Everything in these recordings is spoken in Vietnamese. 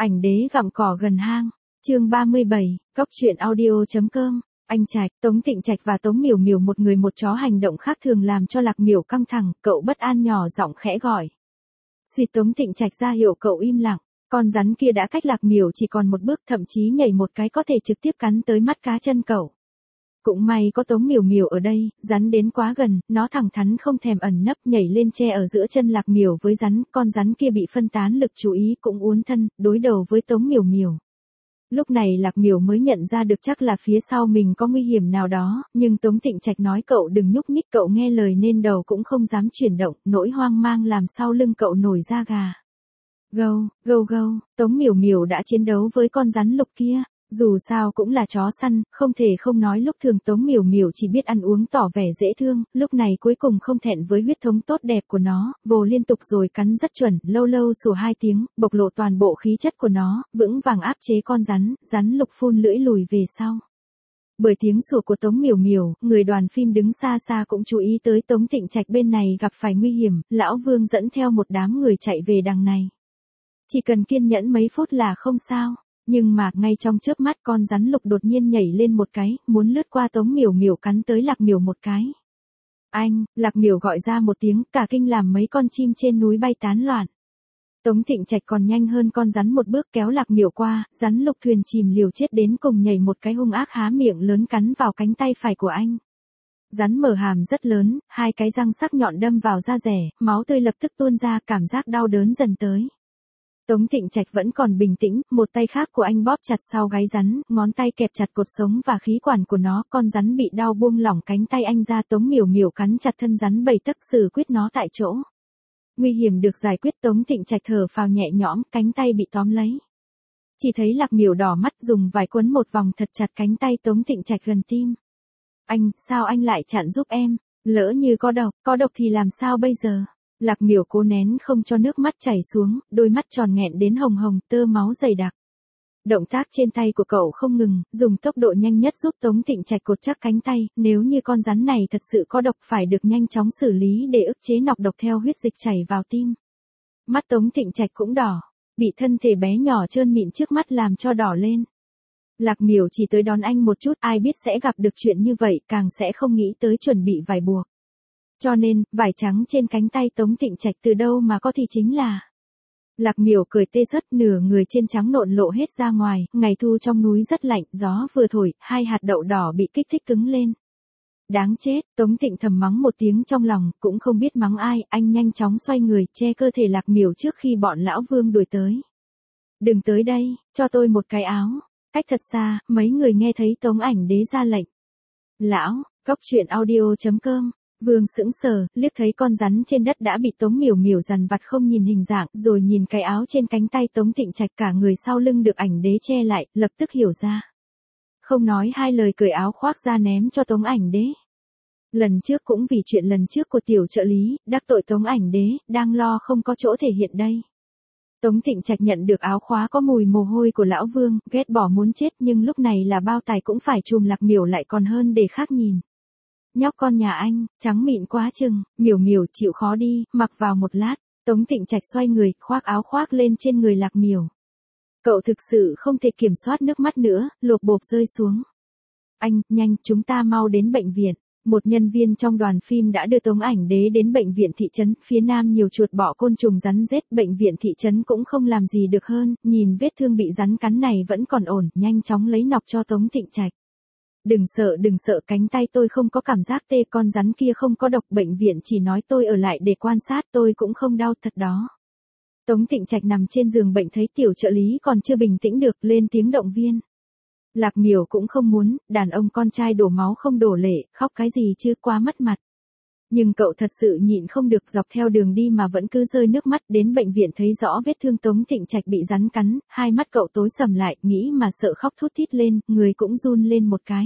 Ảnh đế gặm cỏ gần hang. Chương 37, Cóc truyện audio.com. Anh Trạch, Tống Tịnh Trạch và Tống Miểu Miểu một người một chó hành động khác thường làm cho Lạc Miểu căng thẳng, cậu bất an nhỏ giọng khẽ gọi. Suy Tống Tịnh Trạch ra hiệu cậu im lặng, con rắn kia đã cách Lạc Miểu chỉ còn một bước, thậm chí nhảy một cái có thể trực tiếp cắn tới mắt cá chân cậu. Cũng may có Tống Miểu Miểu ở đây, rắn đến quá gần, nó thẳng thắn không thèm ẩn nấp nhảy lên che ở giữa chân Lạc Miểu với rắn, con rắn kia bị phân tán lực chú ý cũng uốn thân, đối đầu với Tống Miểu Miểu. Lúc này Lạc Miểu mới nhận ra được chắc là phía sau mình có nguy hiểm nào đó, nhưng Tống Tịnh Trạch nói cậu đừng nhúc nhích, cậu nghe lời nên đầu cũng không dám chuyển động, nỗi hoang mang làm sau lưng cậu nổi da gà. Gâu, gâu gâu, Tống Miểu Miểu đã chiến đấu với con rắn lục kia. Dù sao cũng là chó săn, không thể không nói lúc thường Tống Miểu Miểu chỉ biết ăn uống tỏ vẻ dễ thương, lúc này cuối cùng không thẹn với huyết thống tốt đẹp của nó, vồ liên tục rồi cắn rất chuẩn, lâu lâu sủa 2 tiếng, bộc lộ toàn bộ khí chất của nó, vững vàng áp chế con rắn lục phun lưỡi lùi về sau. Bởi tiếng sủa của Tống Miểu Miểu, người đoàn phim đứng xa xa cũng chú ý tới Tống Tịnh Trạch bên này gặp phải nguy hiểm, lão Vương dẫn theo một đám người chạy về đằng này. Chỉ cần kiên nhẫn mấy phút là không sao. Nhưng mà, ngay trong chớp mắt con rắn lục đột nhiên nhảy lên một cái, muốn lướt qua Tống Miểu Miểu cắn tới Lạc Miểu một cái. Anh, Lạc Miểu gọi ra một tiếng, cả kinh làm mấy con chim trên núi bay tán loạn. Tống Tịnh Trạch còn nhanh hơn con rắn một bước kéo Lạc Miểu qua, rắn lục thuyền chìm liều chết đến cùng nhảy một cái hung ác há miệng lớn cắn vào cánh tay phải của anh. Rắn mở hàm rất lớn, 2 cái răng sắc nhọn đâm vào da rẻ, máu tươi lập tức tuôn ra, cảm giác đau đớn dần tới. Tống Tịnh Trạch vẫn còn bình tĩnh, một tay khác của anh bóp chặt sau gáy rắn, ngón tay kẹp chặt cột sống và khí quản của nó, con rắn bị đau buông lỏng cánh tay anh ra, Tống Miểu Miểu cắn chặt thân rắn 7 tấc xử quyết nó tại chỗ. Nguy hiểm được giải quyết, Tống Tịnh Trạch thở phào nhẹ nhõm, cánh tay bị tóm lấy. Chỉ thấy Lạc Miểu đỏ mắt dùng vải quấn một vòng thật chặt cánh tay Tống Tịnh Trạch gần tim. Anh, sao anh lại chặn giúp em? Lỡ như có độc thì làm sao bây giờ? Lạc Miểu cố nén không cho nước mắt chảy xuống, đôi mắt tròn nghẹn đến hồng hồng, tơ máu dày đặc. Động tác trên tay của cậu không ngừng, dùng tốc độ nhanh nhất giúp Tống Tịnh Trạch cột chắc cánh tay, nếu như con rắn này thật sự có độc phải được nhanh chóng xử lý để ức chế nọc độc theo huyết dịch chảy vào tim. Mắt Tống Tịnh Trạch cũng đỏ, bị thân thể bé nhỏ trơn mịn trước mắt làm cho đỏ lên. Lạc Miểu chỉ tới đón anh một chút, ai biết sẽ gặp được chuyện như vậy, càng sẽ không nghĩ tới chuẩn bị vải buộc. Cho nên, vải trắng trên cánh tay Tống Tịnh Trạch từ đâu mà có thì chính là. Lạc Miểu cười tê sất, nửa người trên trắng nộn lộ hết ra ngoài, ngày thu trong núi rất lạnh, gió vừa thổi, 2 hạt đậu đỏ bị kích thích cứng lên. Đáng chết, Tống Tịnh thầm mắng một tiếng trong lòng, cũng không biết mắng ai, anh nhanh chóng xoay người, che cơ thể Lạc Miểu trước khi bọn lão Vương đuổi tới. Đừng tới đây, cho tôi một cái áo. Cách thật xa, mấy người nghe thấy Tống Ảnh Đế ra lệnh. Lão, Cóc truyện audio.com. Vương sững sờ, liếc thấy con rắn trên đất đã bị Tống Miểu Miểu dằn vặt không nhìn hình dạng, rồi nhìn cái áo trên cánh tay Tống Tịnh Trạch, cả người sau lưng được Ảnh Đế che lại, lập tức hiểu ra. Không nói 2 lời cởi áo khoác ra ném cho Tống Ảnh Đế. Lần trước cũng vì chuyện lần trước của tiểu trợ lý, đắc tội Tống Ảnh Đế, đang lo không có chỗ thể hiện đây. Tống Tịnh Trạch nhận được áo khóa có mùi mồ hôi của lão Vương, ghét bỏ muốn chết, nhưng lúc này là bao tài cũng phải chùm Lạc Miểu lại còn hơn để khác nhìn. Nhóc con nhà anh, trắng mịn quá chừng, Miểu Miểu chịu khó đi, mặc vào một lát. Tống Tịnh Trạch xoay người, khoác áo khoác lên trên người Lạc Miểu. Cậu thực sự không thể kiểm soát nước mắt nữa, lộp bộp rơi xuống. Anh, nhanh, chúng ta mau đến bệnh viện. Một nhân viên trong đoàn phim đã đưa Tống Ảnh Đế đến bệnh viện thị trấn, phía nam nhiều chuột bọ côn trùng rắn rết, bệnh viện thị trấn cũng không làm gì được hơn, nhìn vết thương bị rắn cắn này vẫn còn ổn, nhanh chóng lấy nọc cho Tống Tịnh Trạch. Đừng sợ, cánh tay tôi không có cảm giác tê, con rắn kia không có độc, bệnh viện chỉ nói tôi ở lại để quan sát, tôi cũng không đau thật đó. Tống Tịnh Trạch nằm trên giường bệnh thấy tiểu trợ lý còn chưa bình tĩnh được, lên tiếng động viên. Lạc Miểu cũng không muốn, đàn ông con trai đổ máu không đổ lệ, khóc cái gì chứ, quá mất mặt. Nhưng cậu thật sự nhịn không được, dọc theo đường đi mà vẫn cứ rơi nước mắt, đến bệnh viện thấy rõ vết thương Tống Tịnh Trạch bị rắn cắn, 2 mắt cậu tối sầm lại, nghĩ mà sợ khóc thút thít lên, người cũng run lên một cái.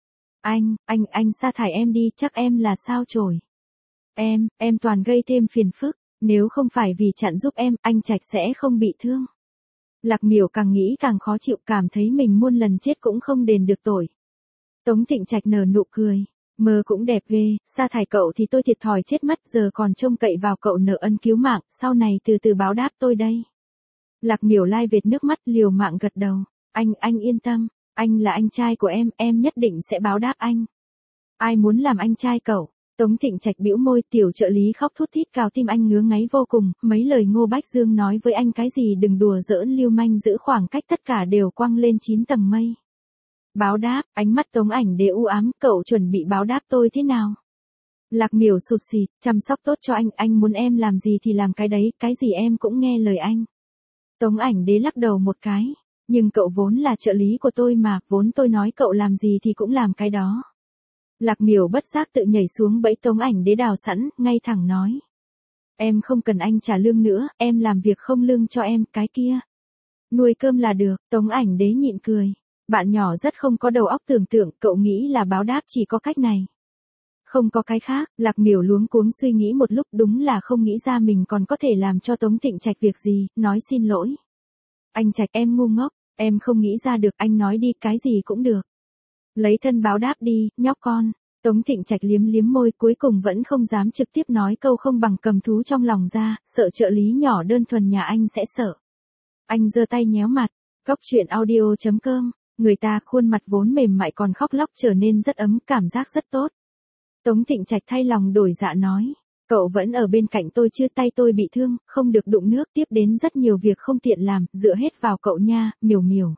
Anh sa thải em đi, chắc em là sao chổi. Em toàn gây thêm phiền phức, nếu không phải vì chặn giúp em, anh Trạch sẽ không bị thương. Lạc Miểu càng nghĩ càng khó chịu, cảm thấy mình muôn lần chết cũng không đền được tội. Tống Tịnh Trạch nở nụ cười. Mơ cũng đẹp ghê, sa thải cậu thì tôi thiệt thòi chết mất, giờ còn trông cậy vào cậu nợ ân cứu mạng, sau này từ từ báo đáp tôi đây. Lạc Miểu lai vệt nước mắt liều mạng gật đầu. Anh yên tâm, anh là anh trai của em nhất định sẽ báo đáp anh. Ai muốn làm anh trai cậu? Tống Thịnh Trạch bĩu môi, tiểu trợ lý khóc thút thít cào tim anh ngứa ngáy vô cùng, mấy lời Ngô Bách Dương nói với anh cái gì đừng đùa giỡn lưu manh giữ khoảng cách tất cả đều quăng lên 9 tầng mây. Báo đáp, ánh mắt Tống Ảnh Đế u ám, cậu chuẩn bị báo đáp tôi thế nào? Lạc Miểu sụt sịt, chăm sóc tốt cho anh muốn em làm gì thì làm cái đấy, cái gì em cũng nghe lời anh. Tống Ảnh Đế lắc đầu một cái, nhưng cậu vốn là trợ lý của tôi mà, vốn tôi nói cậu làm gì thì cũng làm cái đó. Lạc Miểu bất giác tự nhảy xuống bẫy Tống Ảnh Đế đào sẵn, ngay thẳng nói. Em không cần anh trả lương nữa, em làm việc không lương cho em, cái kia. Nuôi cơm là được, Tống Ảnh Đế nhịn cười. Bạn nhỏ rất không có đầu óc tưởng tượng, cậu nghĩ là báo đáp chỉ có cách này. Không có cái khác, Lạc Miểu luống cuống suy nghĩ một lúc đúng là không nghĩ ra mình còn có thể làm cho Tống Thịnh Trạch việc gì, nói xin lỗi. Anh Trạch em ngu ngốc, em không nghĩ ra được, anh nói đi, cái gì cũng được. Lấy thân báo đáp đi, nhóc con. Tống Thịnh Trạch liếm liếm môi cuối cùng vẫn không dám trực tiếp nói câu không bằng cầm thú trong lòng ra, sợ trợ lý nhỏ đơn thuần nhà anh sẽ sợ. Anh giơ tay nhéo mặt, Cóc truyện audio.com, người ta khuôn mặt vốn mềm mại còn khóc lóc trở nên rất ấm, cảm giác rất tốt. Tống Thịnh Trạch thay lòng đổi dạ nói, cậu vẫn ở bên cạnh tôi chứ, tay tôi bị thương, không được đụng nước, tiếp đến rất nhiều việc không tiện làm, dựa hết vào cậu nha, Miểu Miểu.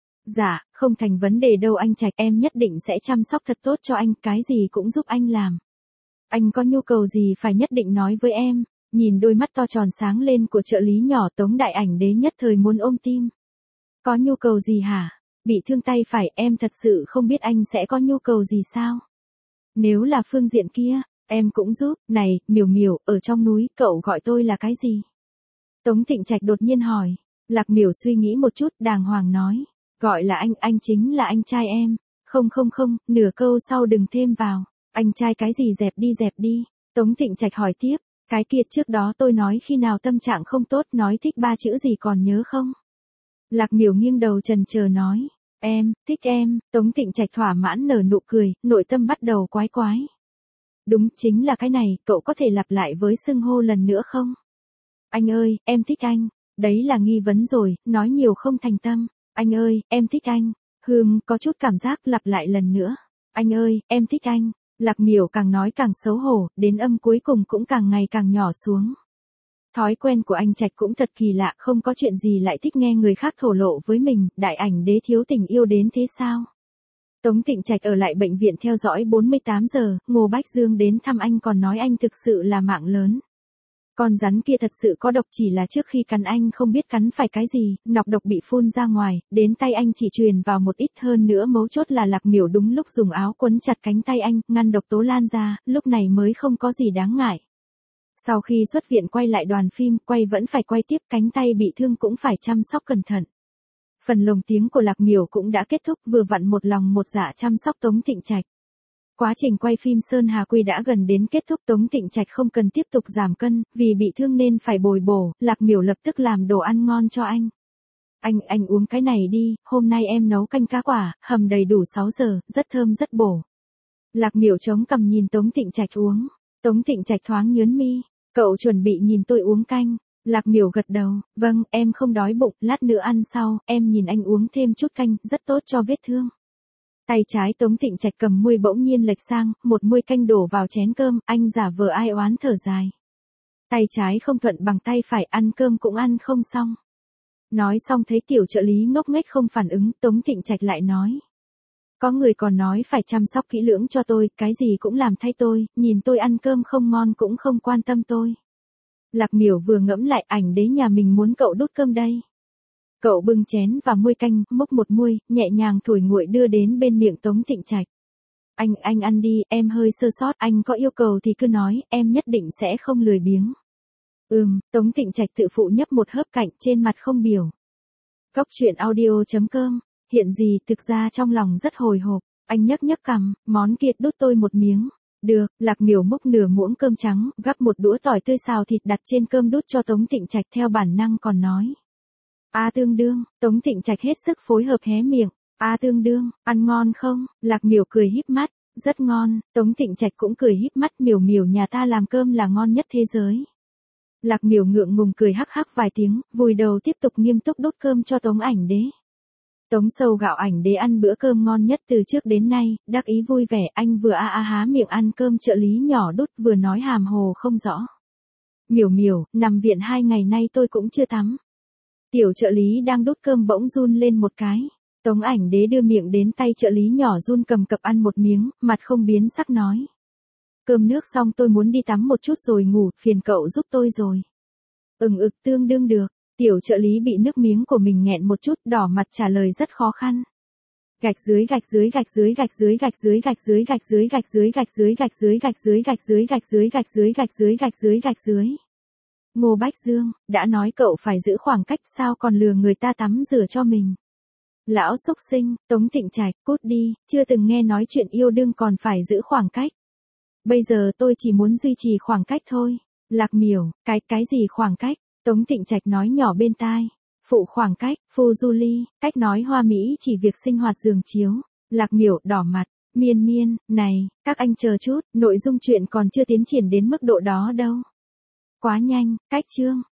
Dạ, không thành vấn đề đâu anh Trạch, em nhất định sẽ chăm sóc thật tốt cho anh, cái gì cũng giúp anh làm. Anh có nhu cầu gì phải nhất định nói với em. Nhìn đôi mắt to tròn sáng lên của trợ lý nhỏ, Tống Đại Ảnh Đế nhất thời muốn ôm tim. Có nhu cầu gì hả? Bị thương tay phải, em thật sự không biết anh sẽ có nhu cầu gì sao? Nếu là phương diện kia, em cũng giúp. Này, Miểu Miểu, ở trong núi, cậu gọi tôi là cái gì? Tống Thịnh Trạch đột nhiên hỏi. Lạc Miểu suy nghĩ một chút, đàng hoàng nói. Gọi là anh chính là anh trai em. Không, nửa câu sau đừng thêm vào. Anh trai cái gì, dẹp đi. Tống Thịnh Trạch hỏi tiếp. Cái kia trước đó tôi nói khi nào tâm trạng không tốt, nói thích 3 chữ gì còn nhớ không? Lạc Miểu nghiêng đầu chần chờ nói. Em, thích em. Tống Thịnh Trạch thỏa mãn nở nụ cười, nội tâm bắt đầu quái quái. Đúng, chính là cái này, cậu có thể lặp lại với xưng hô lần nữa không? Anh ơi, em thích anh. Đấy là nghi vấn rồi, nói nhiều không thành tâm. Anh ơi, em thích anh. Có chút cảm giác, lặp lại lần nữa. Anh ơi, em thích anh. Lạc Miểu càng nói càng xấu hổ, đến âm cuối cùng cũng càng ngày càng nhỏ xuống. Thói quen của anh Trạch cũng thật kỳ lạ, không có chuyện gì lại thích nghe người khác thổ lộ với mình, Đại Ảnh Đế thiếu tình yêu đến thế sao? Tống Thịnh Trạch ở lại bệnh viện theo dõi 48 giờ, Ngô Bách Dương đến thăm anh còn nói anh thực sự là mạng lớn. Con rắn kia thật sự có độc, chỉ là trước khi cắn anh không biết cắn phải cái gì, nọc độc bị phun ra ngoài, đến tay anh chỉ truyền vào một ít, hơn nữa mấu chốt là Lạc Miểu đúng lúc dùng áo quấn chặt cánh tay anh, ngăn độc tố lan ra, lúc này mới không có gì đáng ngại. Sau khi xuất viện quay lại đoàn phim, quay vẫn phải quay tiếp, cánh tay bị thương cũng phải chăm sóc cẩn thận. Phần lồng tiếng của Lạc Miểu cũng đã kết thúc, vừa vặn một lòng một dạ chăm sóc Tống Thịnh Trạch. Quá trình quay phim Sơn Hà Quy đã gần đến kết thúc, Tống Thịnh Trạch không cần tiếp tục giảm cân, vì bị thương nên phải bồi bổ, Lạc Miểu lập tức làm đồ ăn ngon cho anh. Anh uống cái này đi, hôm nay em nấu canh cá quả, hầm đầy đủ 6 giờ, rất thơm rất bổ. Lạc Miểu chống cằm nhìn Tống Thịnh Trạch uống. Tống Thịnh Trạch thoáng nhớn mi, cậu chuẩn bị nhìn tôi uống canh. Lạc Miểu gật đầu, vâng, em không đói bụng, lát nữa ăn sau, em nhìn anh uống thêm chút canh, rất tốt cho vết thương. Tay trái Tống Thịnh Trạch cầm muôi bỗng nhiên lệch sang, một muôi canh đổ vào chén cơm, anh giả vờ ai oán thở dài. Tay trái không thuận bằng tay phải, ăn cơm cũng ăn không xong. Nói xong thấy tiểu trợ lý ngốc nghếch không phản ứng, Tống Thịnh Trạch lại nói. Có người còn nói phải chăm sóc kỹ lưỡng cho tôi, cái gì cũng làm thay tôi, nhìn tôi ăn cơm không ngon cũng không quan tâm tôi. Lạc Miểu vừa ngẫm lại, Ảnh Đế nhà mình muốn cậu đút cơm đây. Cậu bưng chén và muôi canh, múc một muôi, nhẹ nhàng thổi nguội đưa đến bên miệng Tống Thịnh Trạch. Anh ăn đi, em hơi sơ sót, anh có yêu cầu thì cứ nói, em nhất định sẽ không lười biếng. Tống Thịnh Trạch tự phụ nhấp một hớp cạnh, trên mặt không biểu. Cóc truyện audio.com, hiện gì, thực ra trong lòng rất hồi hộp, anh nhấc cằm, món kia đút tôi một miếng. Được, Lạc Miểu múc nửa muỗng cơm trắng, gắp một đũa tỏi tươi xào thịt đặt trên cơm đút cho Tống Thịnh Trạch, theo bản năng còn nói. Tương đương, Tống Thịnh Trạch hết sức phối hợp hé miệng. Tương đương, ăn ngon không? Lạc Miểu cười híp mắt, rất ngon. Tống Thịnh Trạch cũng cười híp mắt, Miểu Miểu nhà ta làm cơm là ngon nhất thế giới. Lạc Miểu ngượng ngùng cười hắc hắc vài tiếng, vùi đầu tiếp tục nghiêm túc đút cơm cho Tống Ảnh Đế. Tống Sầu Gạo Ảnh Đế ăn bữa cơm ngon nhất từ trước đến nay, đắc ý vui vẻ, anh vừa há miệng ăn cơm trợ lý nhỏ đút vừa nói hàm hồ không rõ. Miểu miểu, nằm viện 2 ngày nay tôi cũng chưa tắm. Tiểu trợ lý đang đút cơm bỗng run lên một cái. Tống Ảnh Đế đưa miệng đến tay trợ lý nhỏ run cầm cập ăn một miếng, mặt không biến sắc nói. Cơm nước xong tôi muốn đi tắm một chút rồi ngủ, phiền cậu giúp tôi rồi. Tương đương được. Tiểu trợ lý bị nước miếng của mình nghẹn một chút, đỏ mặt trả lời rất khó khăn. Gạch dưới. Ngô Bách Dương, đã nói cậu phải giữ khoảng cách sao còn lừa người ta tắm rửa cho mình. Lão xúc sinh, Tống Tịnh Trạch, cút đi, chưa từng nghe nói chuyện yêu đương còn phải giữ khoảng cách. Bây giờ tôi chỉ muốn duy trì khoảng cách thôi. Lạc Miểu, cái gì khoảng cách? Tống Tịnh Trạch nói nhỏ bên tai. Phụ khoảng cách, phu du ly, cách nói hoa mỹ chỉ việc sinh hoạt giường chiếu. Lạc Miểu đỏ mặt, miên, này, các anh chờ chút, nội dung chuyện còn chưa tiến triển đến mức độ đó đâu. Quá nhanh, cách chương.